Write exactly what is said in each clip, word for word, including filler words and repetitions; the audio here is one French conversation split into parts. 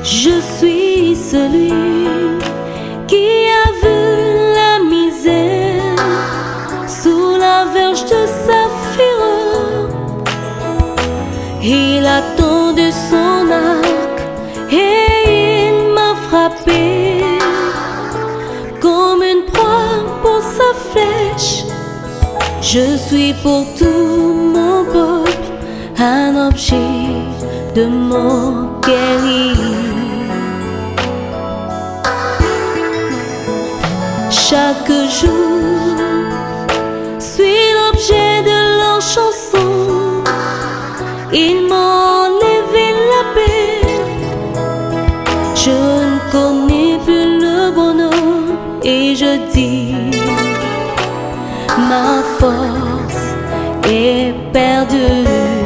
Je suis celui qui a vu la misère sous la verge de sa fureur. Il a tendu son arc et il m'a frappé comme une proie pour sa flèche. Je suis pour tout mon peuple un objet de moquerie. Chaque jour suis l'objet de leurs chansons. Ils m'ont enlevé la paix. Je ne connais plus le bonheur et je dis ma force est perdue.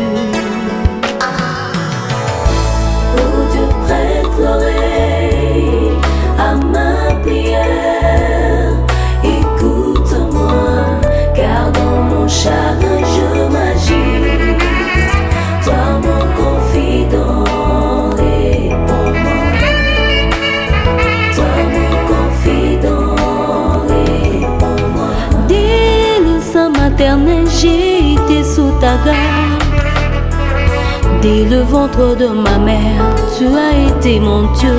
Oh Dieu, prête l'oreille à ma prière. Écoute-moi, car dans mon chagrin je m'agite. Toi mon confident, réponds-moi. Toi mon confident, réponds-moi. Dès le sein maternel j'ai été sous ta garde. Dès le ventre de ma mère tu as été mon Dieu.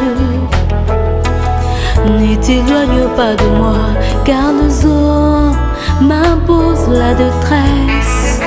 Ne t'éloigne pas de moi, car les hommes m'imposent la détresse.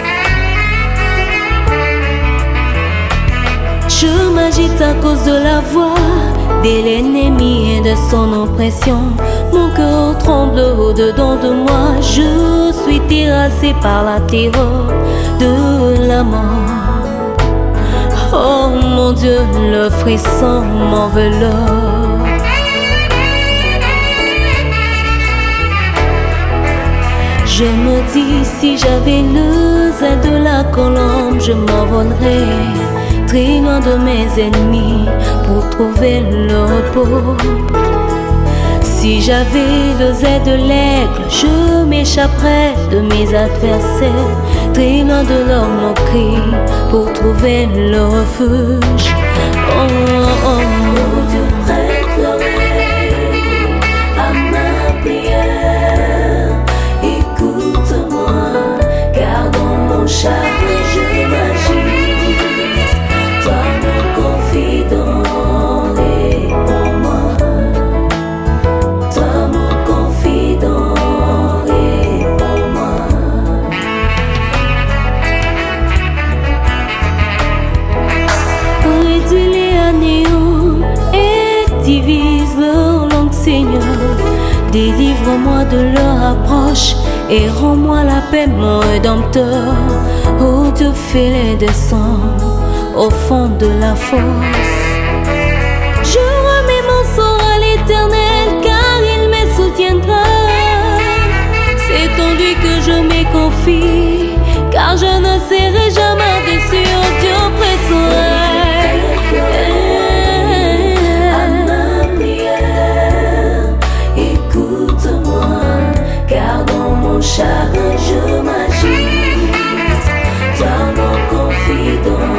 Je m'agite à cause de la voix de l'ennemi et de son oppression. Mon cœur tremble au-dedans de moi. Je suis terrassé par la terreur de la mort. Oh mon Dieu, le frisson m'enveloppe. Je me dis, si j'avais le zèle de la colombe, je m'envolerais très loin de mes ennemis pour trouver le repos. Si j'avais le zèle de l'aigle, je m'échapperais de mes adversaires, très loin de leur moquerie pour trouver le refuge. Oh, oh, oh. Oh Dieu, prête l'oreille à ma prière. Écoute-moi, car dans mon chagrin je m'agite. Toi mon confident, réponds-moi. Toi mon confident, réponds-moi. Réduis-les à néant et divise leur langue, Seigneur. Délivre-moi de leur approche et rends-moi la paix, mon rédempteur. Oh Dieu, fais-les descendre au fond de la fosse. Je remets mon sort à l'Éternel, car il me soutiendra. C'est en lui que je me confie, car je ne serai jamais déçu. Oh Dieu, prête ton oreille à ma prière. Écoute-moi, car dans mon chagrin je m'agite. Toi mon confident,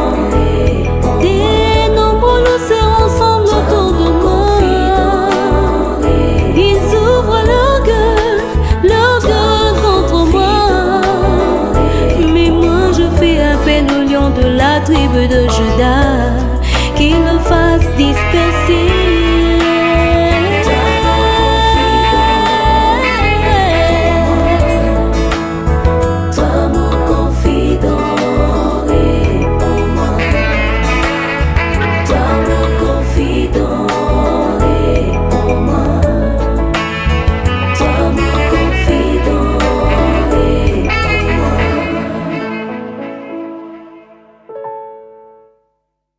des nombreux loups se rassemblent autour de moi. Ils ouvrent leur gueule, leur gueule contre moi. Mais moi je fais appel au lion de la tribu de Juda, qu'il me fasse disperser.